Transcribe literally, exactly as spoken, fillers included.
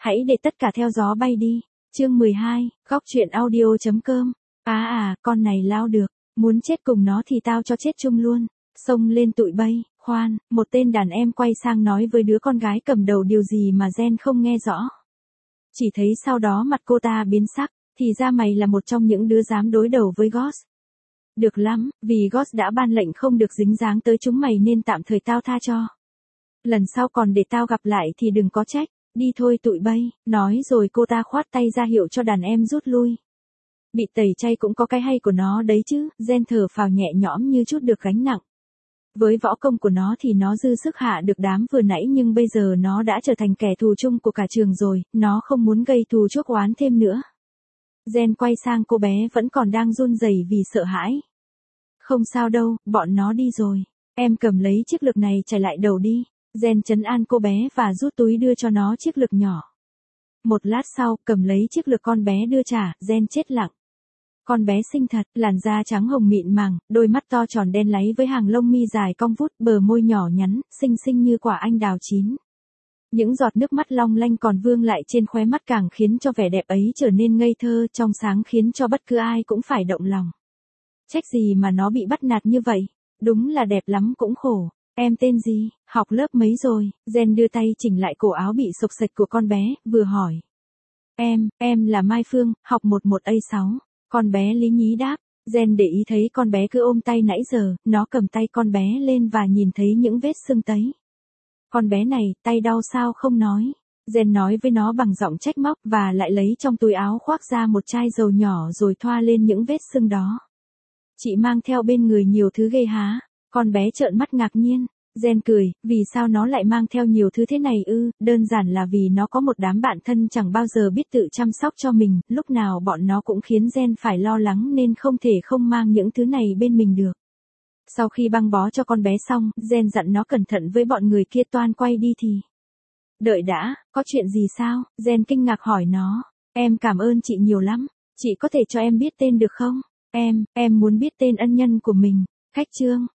Hãy để tất cả theo gió bay đi. Chương mười hai, góc truyện audio.com. À à, con này lao được, muốn chết cùng nó thì tao cho chết chung luôn. Xông lên tụi bay, khoan, một tên đàn em quay sang nói với đứa con gái cầm đầu điều gì mà Gen không nghe rõ. Chỉ thấy sau đó mặt cô ta biến sắc, thì ra mày là một trong những đứa dám đối đầu với Ghost. Được lắm, vì Ghost đã ban lệnh không được dính dáng tới chúng mày nên tạm thời tao tha cho. Lần sau còn để tao gặp lại thì đừng có trách, đi thôi tụi bay, nói rồi cô ta khoát tay ra hiệu cho đàn em rút lui. Bị tẩy chay cũng có cái hay của nó đấy chứ, Gen thở phào nhẹ nhõm như chút được gánh nặng. Với võ công của nó thì nó dư sức hạ được đám vừa nãy nhưng bây giờ nó đã trở thành kẻ thù chung của cả trường rồi, nó không muốn gây thù chuốc oán thêm nữa. Gen quay sang cô bé vẫn còn đang run rẩy vì sợ hãi. Không sao đâu, bọn nó đi rồi. Em cầm lấy chiếc lược này chạy lại đầu đi. Gen trấn an cô bé và rút túi đưa cho nó chiếc lược nhỏ. Một lát sau, cầm lấy chiếc lược con bé đưa trả, Gen chết lặng. Con bé xinh thật, làn da trắng hồng mịn màng, đôi mắt to tròn đen láy với hàng lông mi dài cong vút, bờ môi nhỏ nhắn, xinh xinh như quả anh đào chín. Những giọt nước mắt long lanh còn vương lại trên khóe mắt càng khiến cho vẻ đẹp ấy trở nên ngây thơ, trong sáng khiến cho bất cứ ai cũng phải động lòng. Trách gì mà nó bị bắt nạt như vậy, đúng là đẹp lắm cũng khổ. Em tên gì, học lớp mấy rồi? Gen đưa tay chỉnh lại cổ áo bị xộc xệch của con bé, vừa hỏi. Em, em là Mai Phương, học mười một A sáu. Con bé lý nhí đáp. Gen để ý thấy con bé cứ ôm tay nãy giờ, nó cầm tay con bé lên và nhìn thấy những vết sưng tấy. Con bé này, tay đau sao không nói. Gen nói với nó bằng giọng trách móc và lại lấy trong túi áo khoác ra một chai dầu nhỏ rồi thoa lên những vết sưng đó. Chị mang theo bên người nhiều thứ ghê há. Con bé trợn mắt ngạc nhiên. Gen cười, vì sao nó lại mang theo nhiều thứ thế này ư, đơn giản là vì nó có một đám bạn thân chẳng bao giờ biết tự chăm sóc cho mình, lúc nào bọn nó cũng khiến Gen phải lo lắng nên không thể không mang những thứ này bên mình được. Sau khi băng bó cho con bé xong, Gen dặn nó cẩn thận với bọn người kia toan quay đi thì. Đợi đã, có chuyện gì sao? Gen kinh ngạc hỏi nó. Em cảm ơn chị nhiều lắm, chị có thể cho em biết tên được không? Em, em muốn biết tên ân nhân của mình. Khách Trương.